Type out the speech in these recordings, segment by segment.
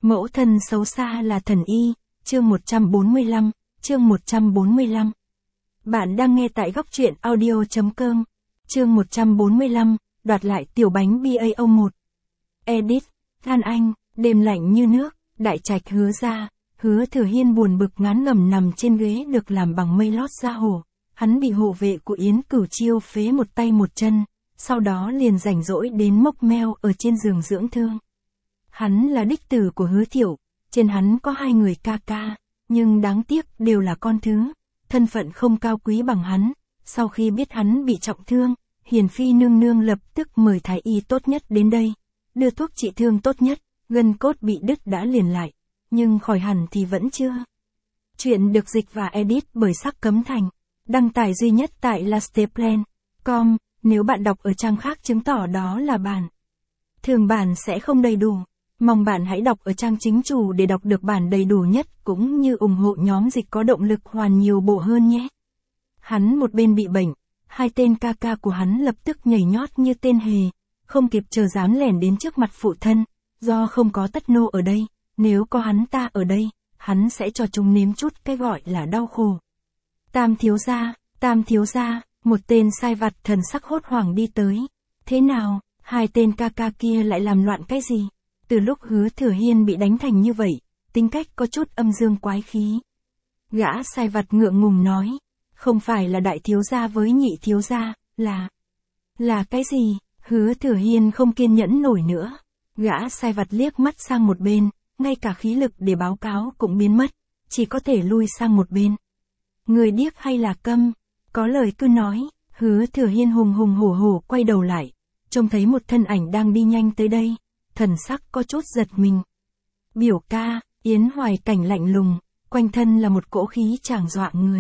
Mẫu thân xấu xa là thần y, chương 145, chương 145. Bạn đang nghe tại góc truyện audio.com, chương 145, đoạt lại tiểu bánh BAO1. Edit, Than Anh, đêm lạnh như nước, đại trạch Hứa gia, Hứa Thừa Hiên buồn bực ngán ngẩm nằm trên ghế được làm bằng mây lót da hổ. Hắn bị hộ vệ của Yến Cửu Chiêu phế một tay một chân, sau đó liền rảnh rỗi đến mốc meo ở trên giường dưỡng thương. Hắn là đích tử của Hứa Thiệu, trên hắn có hai người ca ca, nhưng đáng tiếc đều là con thứ, thân phận không cao quý bằng hắn. Sau khi biết hắn bị trọng thương, Hiền Phi nương nương lập tức mời thái y tốt nhất đến đây, đưa thuốc trị thương tốt nhất, gân cốt bị đứt đã liền lại, nhưng khỏi hẳn thì vẫn chưa. Chuyện được dịch và edit bởi Sắc Cấm Thành, đăng tải duy nhất tại lasteplan.com, nếu bạn đọc ở trang khác chứng tỏ đó là bản thường bản sẽ không đầy đủ. Mong bạn hãy đọc ở trang chính chủ để đọc được bản đầy đủ nhất cũng như ủng hộ nhóm dịch có động lực hoàn nhiều bộ hơn nhé. Hắn một bên bị bệnh, hai tên ca ca của hắn lập tức nhảy nhót như tên hề, không kịp chờ dám lẻn đến trước mặt phụ thân, do không có Tất Nô ở đây, nếu có hắn ta ở đây, hắn sẽ cho chúng nếm chút cái gọi là đau khổ. Tam thiếu gia, một tên sai vặt thần sắc hốt hoảng đi tới. Thế nào, hai tên ca ca kia lại làm loạn cái gì? Từ lúc Hứa Thừa Hiên bị đánh thành như vậy, tính cách có chút âm dương quái khí. Gã sai vặt ngượng ngùng nói, không phải là đại thiếu gia với nhị thiếu gia, là cái gì? Hứa Thừa Hiên không kiên nhẫn nổi nữa. Gã sai vặt liếc mắt sang một bên, ngay cả khí lực để báo cáo cũng biến mất, chỉ có thể lui sang một bên. Người điếc hay là câm? Có lời cứ nói. Hứa Thừa Hiên hùng hùng hổ hổ quay đầu lại, trông thấy một thân ảnh đang đi nhanh tới đây, thần sắc có chút giật mình. Biểu ca, Yến Hoài Cảnh lạnh lùng, quanh thân là một cỗ khí chàng dọa người.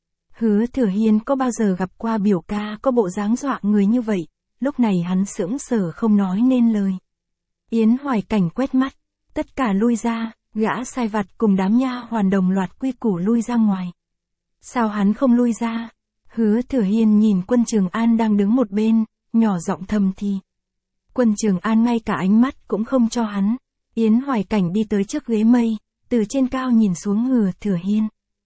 Hứa Thừa Hiên có bao giờ gặp qua biểu ca có bộ dáng dọa người như vậy, lúc này hắn sững sờ không nói nên lời. Yến Hoài Cảnh quét mắt, tất cả lui ra, gã sai vặt cùng đám nha hoàn đồng loạt quy củ lui ra ngoài. Sao hắn không lui ra? Hứa Thừa Hiên nhìn Quân Trường An đang đứng một bên, nhỏ giọng thầm thì. Quân Trường An ngay cả ánh mắt cũng không cho hắn. Yến Hoài Cảnh đi tới trước ghế mây, từ trên cao nhìn xuống Hứa Thừa Hiên.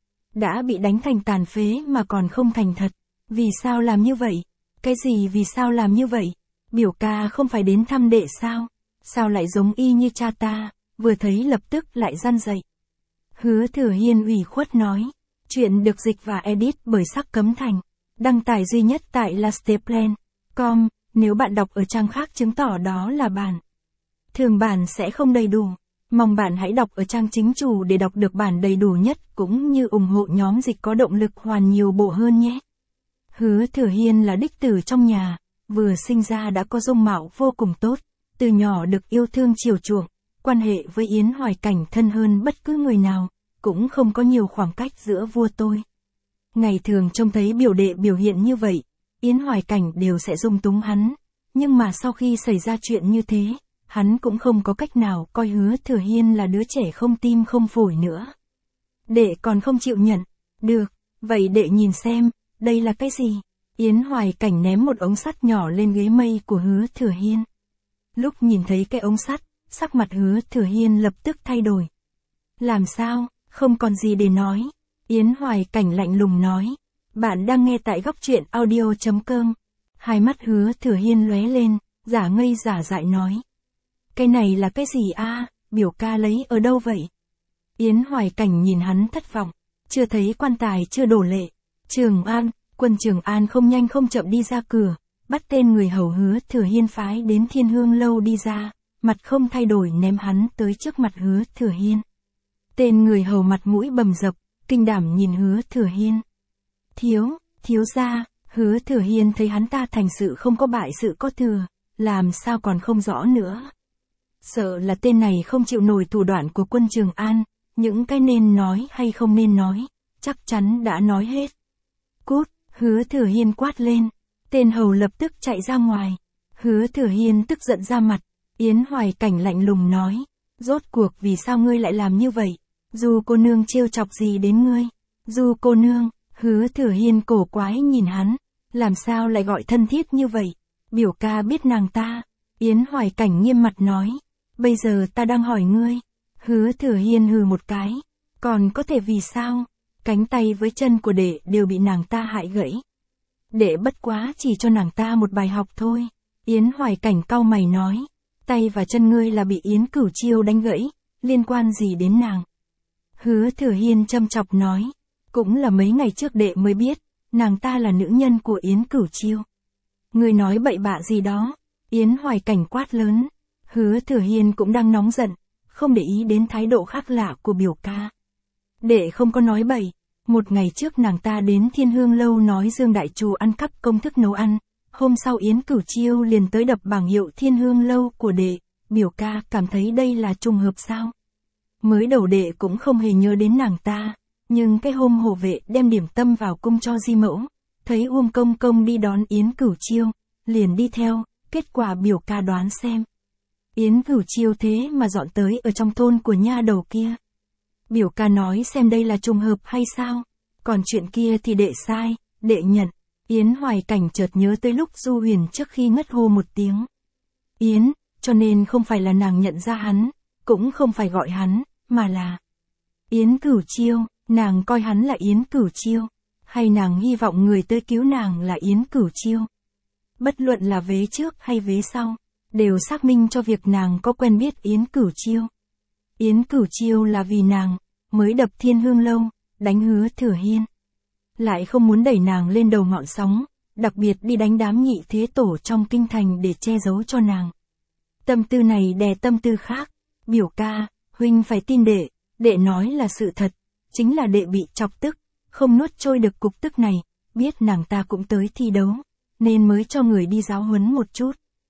Đã bị đánh thành tàn phế mà còn không thành thật. Vì sao làm như vậy? Cái gì vì sao làm như vậy? Biểu ca không phải đến thăm đệ sao? Sao lại giống y như cha ta? Vừa thấy lập tức lại răn dậy. Hứa Thừa Hiên ủy khuất nói. Chuyện được dịch và edit bởi Sắc Cấm Thành, đăng tải duy nhất tại lasteplan.com, nếu bạn đọc ở trang khác chứng tỏ đó là bản thường bản sẽ không đầy đủ. Mong bạn hãy đọc ở trang chính chủ để đọc được bản đầy đủ nhất cũng như ủng hộ nhóm dịch có động lực hoàn nhiều bộ hơn nhé. Hứa Thừa Hiên là đích tử trong nhà, vừa sinh ra đã có dung mạo vô cùng tốt, từ nhỏ được yêu thương chiều chuộng, quan hệ với Yến Hoài Cảnh thân hơn bất cứ người nào, cũng không có nhiều khoảng cách giữa vua tôi. Ngày thường trông thấy biểu đệ biểu hiện như vậy, Yến Hoài Cảnh đều sẽ dung túng hắn, nhưng mà sau khi xảy ra chuyện như thế, hắn cũng không có cách nào coi Hứa Thừa Hiên là đứa trẻ không tim không phổi nữa. Đệ còn không chịu nhận. Được, vậy đệ nhìn xem, đây là cái gì? Yến Hoài Cảnh ném một ống sắt nhỏ lên ghế mây của Hứa Thừa Hiên. Lúc nhìn thấy cái ống sắt, sắc mặt Hứa Thừa Hiên lập tức thay đổi. Làm sao? Không còn gì để nói. Yến Hoài Cảnh lạnh lùng nói. Bạn đang nghe tại góc truyện audio.com. Hai mắt Hứa Thừa Hiên lóe lên, giả ngây giả dại nói. Cái này là cái gì a? Biểu ca lấy ở đâu vậy? Yến Hoài Cảnh nhìn hắn thất vọng. Chưa thấy quan tài chưa đổ lệ. Trường An, Quân Trường An không nhanh không chậm đi ra cửa, bắt tên người hầu Hứa Thừa Hiên phái đến Thiên Hương Lâu đi ra, mặt không thay đổi ném hắn tới trước mặt Hứa Thừa Hiên. Tên người hầu mặt mũi bầm dập, kinh đảm nhìn Hứa Thừa Hiên. Thiếu gia. Hứa Thừa Hiên thấy hắn ta thành sự không có bại sự có thừa, làm sao còn không rõ nữa. Sợ là tên này không chịu nổi thủ đoạn của Quân Trường An, những cái nên nói hay không nên nói, chắc chắn đã nói hết. Cút, Hứa Thừa Hiên quát lên, tên hầu lập tức chạy ra ngoài. Hứa Thừa Hiên tức giận ra mặt, Yến Hoài Cảnh lạnh lùng nói, rốt cuộc vì sao ngươi lại làm như vậy? Du cô nương trêu chọc gì đến ngươi? Du cô nương. Hứa Thừa Hiên cổ quái nhìn hắn, làm sao lại gọi thân thiết như vậy? Biểu ca biết nàng ta. Yến Hoài Cảnh nghiêm mặt nói, bây giờ ta đang hỏi ngươi. Hứa Thừa Hiên hừ một cái. Còn có thể vì sao? Cánh tay với chân của đệ đều bị nàng ta hại gãy. Đệ bất quá chỉ cho nàng ta một bài học thôi. Yến Hoài Cảnh cau mày nói. Tay và chân ngươi là bị Yến Cửu Chiêu đánh gãy, liên quan gì đến nàng? Hứa Thừa Hiên châm chọc nói. Cũng là mấy ngày trước đệ mới biết, nàng ta là nữ nhân của Yến Cửu Chiêu. Ngươi nói bậy bạ gì đó? Yến Hoài Cảnh quát lớn. Hứa Thừa Hiên cũng đang nóng giận, không để ý đến thái độ khác lạ của biểu ca. Đệ không có nói bậy. Một ngày trước nàng ta đến Thiên Hương Lâu nói Dương Đại Trù ăn cắp công thức nấu ăn. Hôm sau Yến Cửu Chiêu liền tới đập bảng hiệu Thiên Hương Lâu của đệ. Biểu ca cảm thấy đây là trùng hợp sao? Mới đầu đệ cũng không hề nhớ đến nàng ta. Nhưng cái hôm hộ vệ đem điểm tâm vào cung cho Di Mẫu, thấy Uông Công Công đi đón Yến Cửu Chiêu, liền đi theo, kết quả biểu ca đoán xem. Yến Cửu Chiêu thế mà dọn tới ở trong thôn của nha đầu kia. Biểu ca nói xem đây là trùng hợp hay sao, còn chuyện kia thì đệ sai, đệ nhận. Yến Hoài Cảnh chợt nhớ tới lúc Du Huyền trước khi ngất hô một tiếng. Yến, cho nên không phải là nàng nhận ra hắn, cũng không phải gọi hắn, mà là Yến Cửu Chiêu. Nàng coi hắn là Yến Cửu Chiêu, hay nàng hy vọng người tới cứu nàng là Yến Cửu Chiêu? Bất luận là vế trước hay vế sau, đều xác minh cho việc nàng có quen biết Yến Cửu Chiêu. Yến Cửu Chiêu là vì nàng, mới đập Thiên Hương Lâu, đánh Hứa Thừa Hiên. Lại không muốn đẩy nàng lên đầu ngọn sóng, đặc biệt đi đánh đám nhị thế tổ trong kinh thành để che giấu cho nàng. Tâm tư này đè tâm tư khác. Biểu ca, huynh phải tin đệ nói là sự thật. Chính là đệ bị chọc tức, không nuốt trôi được cục tức này, biết nàng ta cũng tới thi đấu, nên mới cho người đi giáo huấn một chút.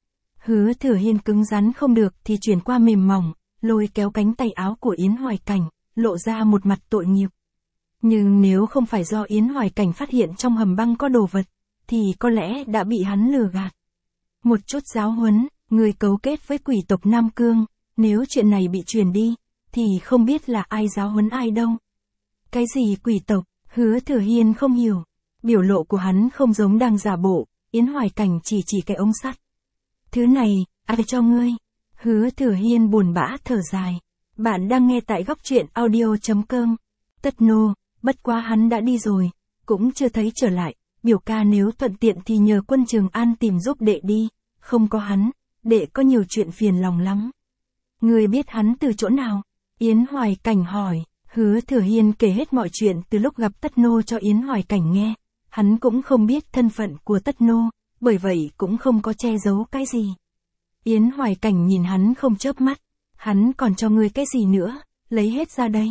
Hứa Thừa Hiên cứng rắn không được thì chuyển qua mềm mỏng, lôi kéo cánh tay áo của Yến Hoài Cảnh, lộ ra một mặt tội nghiệp. Nhưng nếu không phải do Yến Hoài Cảnh phát hiện trong hầm băng có đồ vật, thì có lẽ đã bị hắn lừa gạt. Một chút giáo huấn, người cấu kết với quỷ tộc Nam Cương, nếu chuyện này bị truyền đi, thì không biết là ai giáo huấn ai đâu. Cái gì quỷ tộc? Hứa Thừa Hiên không hiểu. Biểu lộ của hắn không giống đang giả bộ. Yến Hoài Cảnh chỉ cái ống sắt. Thứ này, ai cho ngươi? Hứa Thừa Hiên buồn bã thở dài. Bạn đang nghe tại góc truyện audio.com. Tất nô, bất quá hắn đã đi rồi, cũng chưa thấy trở lại. Biểu ca nếu thuận tiện thì nhờ Quân Trường An tìm giúp đệ đi. Không có hắn, đệ có nhiều chuyện phiền lòng lắm. Ngươi biết hắn từ chỗ nào? Yến Hoài Cảnh hỏi. Hứa Thừa Hiên kể hết mọi chuyện từ lúc gặp Tất Nô cho Yến Hoài Cảnh nghe. Hắn cũng không biết thân phận của Tất Nô, bởi vậy cũng không có che giấu cái gì. Yến Hoài Cảnh nhìn hắn không chớp mắt. Hắn còn cho ngươi cái gì nữa, lấy hết ra đây.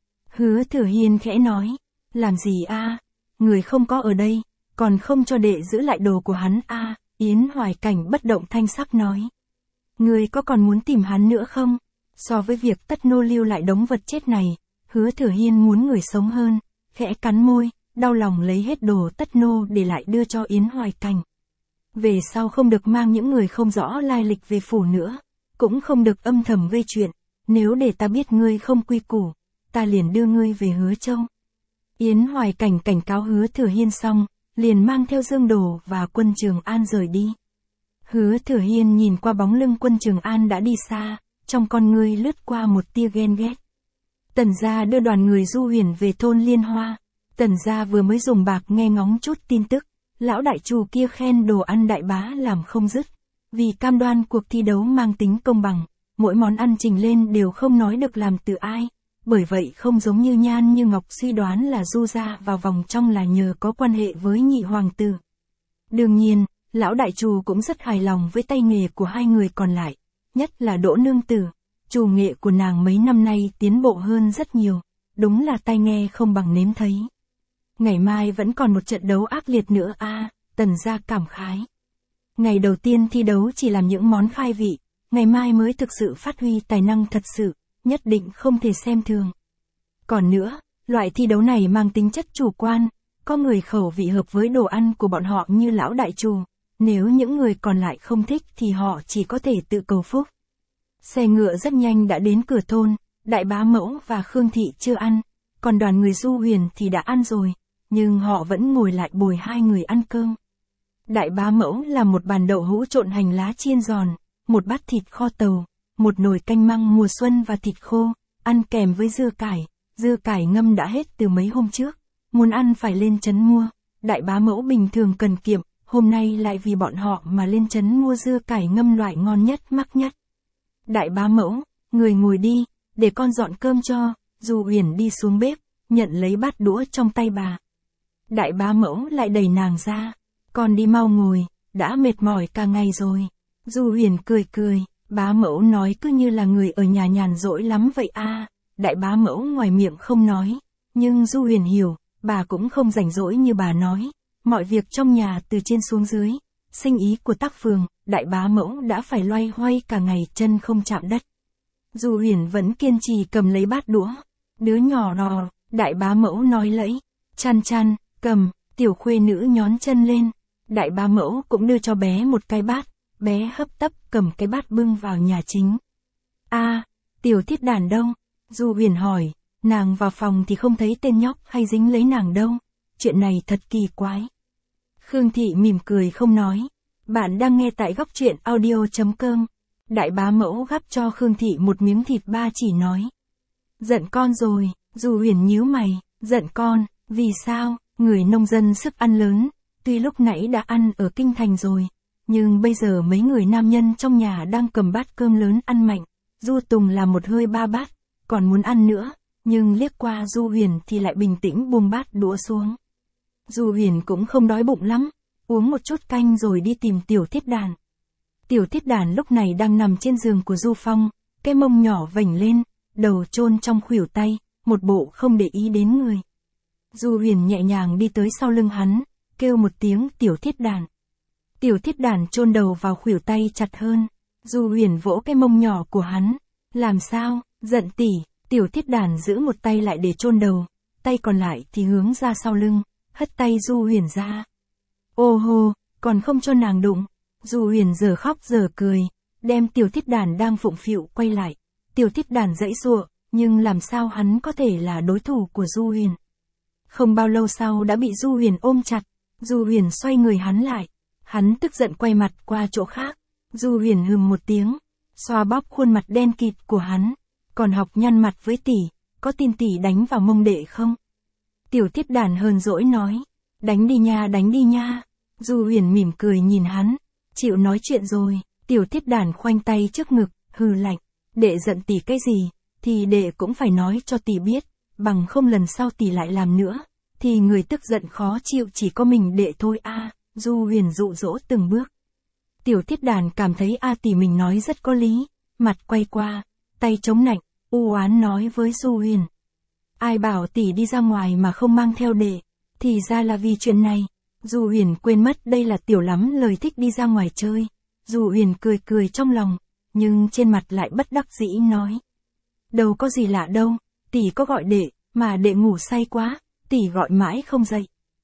Hứa Thừa Hiên khẽ nói. Làm gì a? Người không có ở đây, còn không cho đệ giữ lại đồ của hắn a? Yến Hoài Cảnh bất động thanh sắc nói. Ngươi có còn muốn tìm hắn nữa không? So với việc Tất Nô lưu lại đống vật chết này, Hứa Thừa Hiên muốn người sống hơn, khẽ cắn môi, đau lòng lấy hết đồ Tất Nô để lại đưa cho Yến Hoài Cảnh. Về sau không được mang những người không rõ lai lịch về phủ nữa, cũng không được âm thầm gây chuyện, nếu để ta biết ngươi không quy củ, ta liền đưa ngươi về Hứa Châu. Yến Hoài Cảnh cảnh cáo Hứa Thừa Hiên xong, liền mang theo Dương Đồ và Quân Trường An rời đi. Hứa Thừa Hiên nhìn qua bóng lưng Quân Trường An đã đi xa, trong con ngươi lướt qua một tia ghen ghét. Tần gia đưa đoàn người Du Huyền về thôn Liên Hoa. Tần gia vừa mới dùng bạc nghe ngóng chút tin tức, lão đại chủ kia khen đồ ăn đại bá làm không dứt. Vì cam đoan cuộc thi đấu mang tính công bằng, mỗi món ăn trình lên đều không nói được làm từ ai. Bởi vậy không giống như Nhan Như Ngọc suy đoán là Du gia vào vòng trong là nhờ có quan hệ với nhị hoàng tử. Đương nhiên, lão đại chủ cũng rất hài lòng với tay nghề của hai người còn lại, nhất là Đỗ Nương Tử. Chủ nghệ của nàng mấy năm nay tiến bộ hơn rất nhiều, đúng là tai nghe không bằng nếm thấy. Ngày mai vẫn còn một trận đấu ác liệt nữa a, Tần gia cảm khái. Ngày đầu tiên thi đấu chỉ làm những món khai vị, ngày mai mới thực sự phát huy tài năng thật sự, nhất định không thể xem thường. Còn nữa, loại thi đấu này mang tính chất chủ quan, có người khẩu vị hợp với đồ ăn của bọn họ như lão đại chủ, nếu những người còn lại không thích thì họ chỉ có thể tự cầu phúc. Xe ngựa rất nhanh đã đến cửa thôn, Đại Bá Mẫu và Khương Thị chưa ăn, còn đoàn người Du Huyền thì đã ăn rồi, nhưng họ vẫn ngồi lại bồi hai người ăn cơm. Đại Bá Mẫu làm một bàn đậu hũ trộn hành lá chiên giòn, một bát thịt kho tàu, một nồi canh măng mùa xuân và thịt khô, ăn kèm với dưa cải ngâm đã hết từ mấy hôm trước, muốn ăn phải lên trấn mua, đại bá mẫu bình thường cần kiệm, hôm nay lại vì bọn họ mà lên trấn mua dưa cải ngâm loại ngon nhất mắc nhất. Đại bá mẫu, người ngồi đi, để con dọn cơm cho, Du Huyền đi xuống bếp, nhận lấy bát đũa trong tay bà. Đại bá mẫu lại đẩy nàng ra, con đi mau ngồi, đã mệt mỏi cả ngày rồi. Du Huyền cười, bá mẫu nói cứ như là người ở nhà nhàn rỗi lắm vậy à. Đại bá mẫu ngoài miệng không nói, nhưng Du Huyền hiểu, bà cũng không rảnh rỗi như bà nói. Mọi việc trong nhà từ trên xuống dưới, sinh ý của tác phường, đại bá mẫu đã phải loay hoay cả ngày chân không chạm đất. Du Huyền vẫn kiên trì cầm lấy bát đũa. Đứa nhỏ rò, đại bá mẫu nói lẫy, chăn, cầm, tiểu khuê nữ nhón chân lên. Đại bá mẫu cũng đưa cho bé một cái bát, bé hấp tấp cầm cái bát bưng vào nhà chính. Tiểu Thiết Đàn đâu? Du Huyền hỏi, nàng vào phòng thì không thấy tên nhóc hay dính lấy nàng đâu. Chuyện này thật kỳ quái. Khương Thị mỉm cười không nói. Bạn đang nghe tại góc truyện audio.com. Đại bá mẫu gắp cho Khương Thị một miếng thịt ba chỉ nói. Giận con rồi, Du Huyền nhíu mày, giận con, vì sao? Người nông dân sức ăn lớn, tuy lúc nãy đã ăn ở kinh thành rồi, nhưng bây giờ mấy người nam nhân trong nhà đang cầm bát cơm lớn ăn mạnh. Du Tùng làm một hơi 3 bát, còn muốn ăn nữa, nhưng liếc qua Du Huyền thì lại bình tĩnh buông bát đũa xuống. Du Huyền cũng không đói bụng lắm, uống một chút canh rồi đi tìm Tiểu Thiết Đàn. Tiểu Thiết Đàn lúc này đang nằm trên giường của Du Phong, cái mông nhỏ vểnh lên, đầu chôn trong khuỷu tay, một bộ không để ý đến người. Du Huyền nhẹ nhàng đi tới sau lưng hắn, kêu một tiếng Tiểu Thiết Đàn. Tiểu Thiết Đàn chôn đầu vào khuỷu tay chặt hơn. Du Huyền vỗ cái mông nhỏ của hắn. Làm sao, giận tỷ? Tiểu Thiết Đàn giữ một tay lại để chôn đầu, tay còn lại thì hướng ra sau lưng, hất tay Du Huyền ra. Ô hô, còn không cho nàng đụng. Du Huyền giờ khóc giờ cười, đem Tiểu Thiết Đàn đang phụng phịu quay lại. Tiểu Thiết Đàn giãy giụa, nhưng làm sao hắn có thể là đối thủ của Du Huyền. Không bao lâu sau đã bị Du Huyền ôm chặt. Du Huyền xoay người hắn lại. Hắn tức giận quay mặt qua chỗ khác. Du Huyền hừm một tiếng, xoa bóp khuôn mặt đen kịt của hắn. Còn học nhăn mặt với tỷ, có tin tỷ đánh vào mông đệ không? Tiểu Thiết Đàn hờn dỗi nói. Đánh đi nha. Du Huyền mỉm cười nhìn hắn. Chịu nói chuyện rồi. Tiểu Thiết Đàn khoanh tay trước ngực, hừ lạnh. Đệ giận tỷ cái gì, thì đệ cũng phải nói cho tỷ biết. Bằng không lần sau tỷ lại làm nữa, thì người tức giận khó chịu chỉ có mình đệ thôi a. Du Huyền dụ dỗ từng bước. Tiểu Thiết Đàn cảm thấy tỷ mình nói rất có lý, mặt quay qua, tay chống nạnh, u oán nói với Du Huyền. Ai bảo tỷ đi ra ngoài mà không mang theo đệ, thì ra là vì chuyện này. Du Huyền quên mất đây là tiểu lắm lời thích đi ra ngoài chơi. Du Huyền cười trong lòng, nhưng trên mặt lại bất đắc dĩ nói. Đâu có gì lạ đâu, tỷ có gọi đệ, mà đệ ngủ say quá, tỷ gọi mãi không dậy.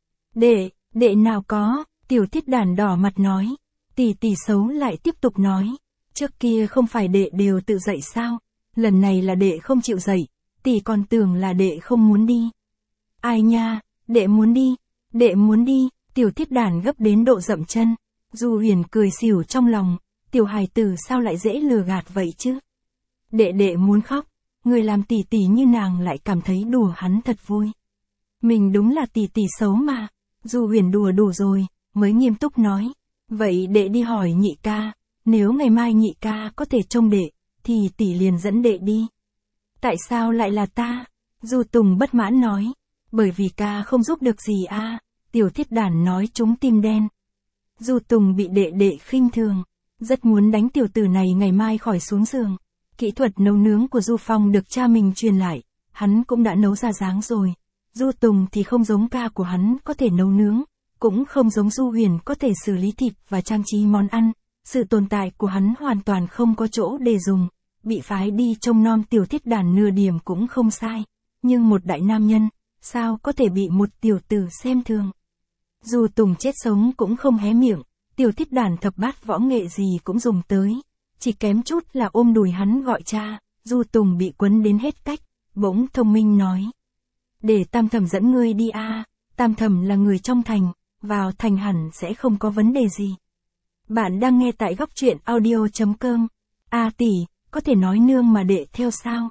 Đệ nào có, Tiểu Thiết Đàn đỏ mặt nói. Tỷ xấu lại tiếp tục nói. Trước kia không phải đệ đều tự dậy sao, lần này là đệ không chịu dậy, tỷ còn tưởng là đệ không muốn đi. Ai nha, đệ muốn đi, Tiểu Thiết Đàn gấp đến độ dậm chân. Du Huyền cười xỉu trong lòng, tiểu hài tử sao lại dễ lừa gạt vậy chứ. Đệ muốn khóc, người làm tỷ như nàng lại cảm thấy đùa hắn thật vui. Mình đúng là tỷ xấu mà. Du Huyền đùa đủ rồi, mới nghiêm túc nói. Vậy đệ đi hỏi nhị ca, nếu ngày mai nhị ca có thể trông đệ, thì tỷ liền dẫn đệ đi. Tại sao lại là ta? Du Tùng bất mãn nói. Bởi vì ca không giúp được gì a. Tiểu Thiết Đàn nói trúng tim đen. Du Tùng bị đệ khinh thường, rất muốn đánh tiểu tử này ngày mai khỏi xuống giường. Kỹ thuật nấu nướng của Du Phong được cha mình truyền lại, hắn cũng đã nấu ra dáng rồi. Du Tùng thì không giống ca của hắn có thể nấu nướng, cũng không giống Du Huyền có thể xử lý thịt và trang trí món ăn. Sự tồn tại của hắn hoàn toàn không có chỗ để dùng, bị phái đi trông nom Tiểu Thiết Đàn nửa điểm cũng không sai. Nhưng một đại nam nhân, sao có thể bị một tiểu tử xem thường? Du Tùng chết sống cũng không hé miệng, Tiểu Thiết Đàn thập bát võ nghệ gì cũng dùng tới. Chỉ kém chút là ôm đùi hắn gọi cha. Du Tùng bị quấn đến hết cách, bỗng thông minh nói. Để Tam Thẩm dẫn ngươi đi a. Tam Thẩm là người trong thành, vào thành hẳn sẽ không có vấn đề gì. Bạn đang nghe tại góc truyện audio.com. Tỷ, có thể nói nương mà đệ theo sao?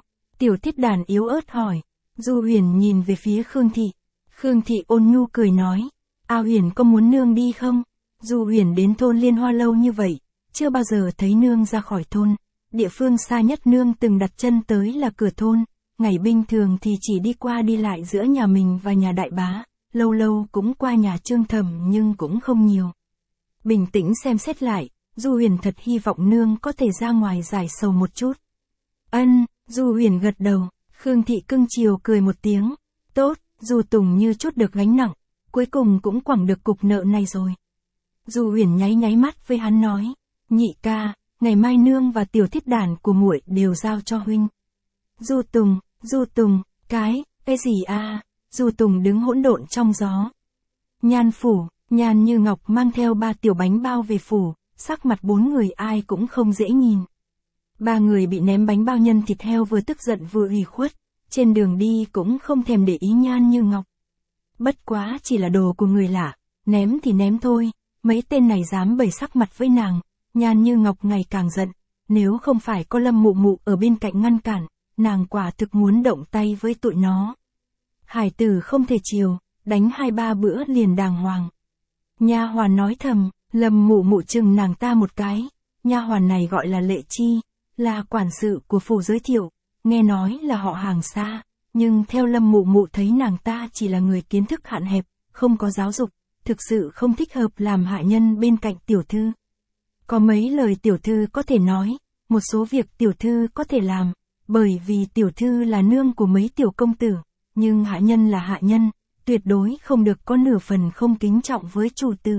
Tiểu Thiết Đàn yếu ớt hỏi. Du Huyền nhìn về phía Khương Thị. Khương Thị ôn nhu cười nói. A Huyền có muốn nương đi không? Du Huyền đến thôn Liên Hoa lâu như vậy, chưa bao giờ thấy nương ra khỏi thôn. Địa phương xa nhất nương từng đặt chân tới là cửa thôn. Ngày bình thường thì chỉ đi qua đi lại giữa nhà mình và nhà đại bá. Lâu lâu cũng qua nhà Trương Thẩm nhưng cũng không nhiều. Bình tĩnh xem xét lại, Du Huyền thật hy vọng nương có thể ra ngoài giải sầu một chút. Ân, Du Huyền gật đầu. Khương Thị cưng chiều cười một tiếng. Tốt, Du Tùng như chút được gánh nặng, cuối cùng cũng quẳng được cục nợ này rồi. Du Huyền nháy mắt với hắn nói. Nhị ca, ngày mai nương và Tiểu Thiết Đàn của muội đều giao cho huynh. Du Tùng, cái gì à? Du Tùng đứng hỗn độn trong gió. Nhan phủ, Nhan Như Ngọc mang theo 3 tiểu bánh bao về phủ, sắc mặt 4 người ai cũng không dễ nhìn. 3 người bị ném bánh bao nhân thịt heo vừa tức giận vừa ủy khuất, trên đường đi cũng không thèm để ý Nhan Như Ngọc. Bất quá chỉ là đồ của người lạ, ném thì ném thôi, mấy tên này dám bày sắc mặt với nàng. Nhan Như Ngọc ngày càng giận, nếu không phải có Lâm Mụ Mụ ở bên cạnh ngăn cản, nàng quả thực muốn động tay với tụi nó. Hải tử không thể chiều, đánh 2-3 bữa liền đàng hoàng. Nha hoàn nói thầm, Lâm Mụ Mụ chừng nàng ta một cái. Nha hoàn này gọi là Lệ Chi, là quản sự của phủ giới thiệu, nghe nói là họ hàng xa, nhưng theo Lâm Mụ Mụ thấy nàng ta chỉ là người kiến thức hạn hẹp, không có giáo dục, thực sự không thích hợp làm hạ nhân bên cạnh tiểu thư. Có mấy lời tiểu thư có thể nói, một số việc tiểu thư có thể làm, bởi vì tiểu thư là nương của mấy tiểu công tử, nhưng hạ nhân là hạ nhân, tuyệt đối không được có nửa phần không kính trọng với chủ tử.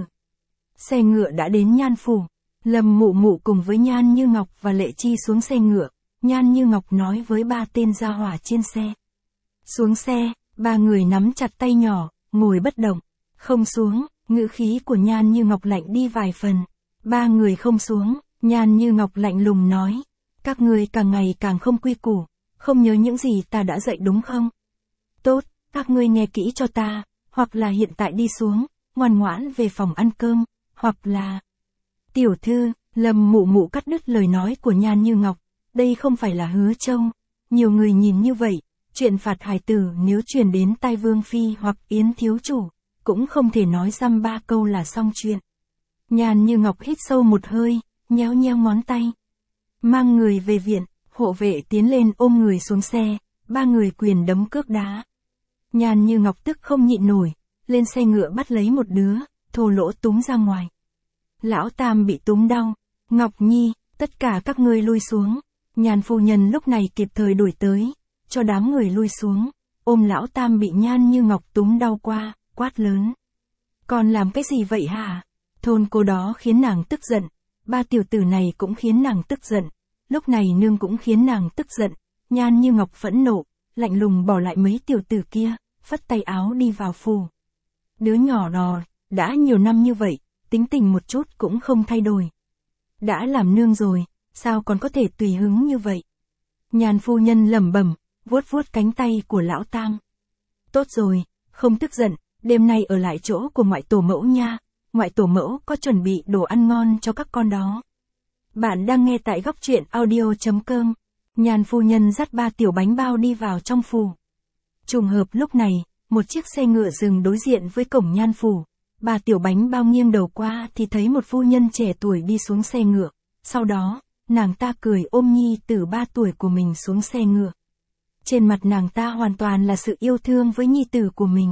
Xe ngựa đã đến Nhan phủ, Lâm Mụ Mụ cùng với Nhan Như Ngọc và Lệ Chi xuống xe ngựa, Nhan Như Ngọc nói với 3 tên gia hỏa trên xe. Xuống xe, 3 người nắm chặt tay nhỏ, ngồi bất động, không xuống, ngữ khí của Nhan Như Ngọc lạnh đi vài phần. 3 người không xuống, Nhan Như Ngọc lạnh lùng nói. Các người càng ngày càng không quy củ, không nhớ những gì ta đã dạy đúng không? Tốt, các ngươi nghe kỹ cho ta, hoặc là hiện tại đi xuống, ngoan ngoãn về phòng ăn cơm, hoặc là... Tiểu thư, Lâm Mụ Mụ cắt đứt lời nói của Nhan Như Ngọc, đây không phải là Hứa Châu. Nhiều người nhìn như vậy, chuyện phạt hài tử nếu truyền đến tai Vương Phi hoặc Yến thiếu chủ, cũng không thể nói dăm 3 câu là xong chuyện. Nhan Như Ngọc hít sâu một hơi, nhéo ngón tay. Mang người về viện, hộ vệ tiến lên ôm người xuống xe, 3 người quyền đấm cước đá. Nhan Như Ngọc tức không nhịn nổi, lên xe ngựa bắt lấy một đứa, thô lỗ túm ra ngoài. Lão Tam bị túm đau. Ngọc Nhi, tất cả các ngươi lui xuống. Nhan phu nhân lúc này kịp thời đuổi tới, cho đám người lui xuống, ôm Lão Tam bị Nhan Như Ngọc túm đau qua, quát lớn. Còn làm cái gì vậy hả? Thôn cô đó khiến nàng tức giận, 3 tiểu tử này cũng khiến nàng tức giận, lúc này nương cũng khiến nàng tức giận. Nhan Như Ngọc phẫn nộ, lạnh lùng bỏ lại mấy tiểu tử kia, phất tay áo đi vào phủ. Đứa nhỏ đó, đã nhiều năm như vậy, tính tình một chút cũng không thay đổi. Đã làm nương rồi, sao còn có thể tùy hứng như vậy? Nhan phu nhân lẩm bẩm, vuốt cánh tay của Lão Tam. Tốt rồi, không tức giận, đêm nay ở lại chỗ của ngoại tổ mẫu nha, ngoại tổ mẫu có chuẩn bị đồ ăn ngon cho các con đó. Bạn đang nghe tại góc truyện audio.com. Nhan phu nhân dắt 3 tiểu bánh bao đi vào trong phủ. Trùng hợp lúc này, một chiếc xe ngựa dừng đối diện với cổng Nhan phủ. 3 tiểu bánh bao nghiêng đầu qua thì thấy một phu nhân trẻ tuổi đi xuống xe ngựa. Sau đó, nàng ta cười ôm nhi tử 3 tuổi của mình xuống xe ngựa. Trên mặt nàng ta hoàn toàn là sự yêu thương với nhi tử của mình.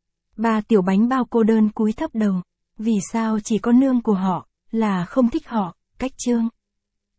3 tiểu bánh bao cô đơn cúi thấp đầu. Vì sao chỉ có nương của họ là không thích họ, cách Trương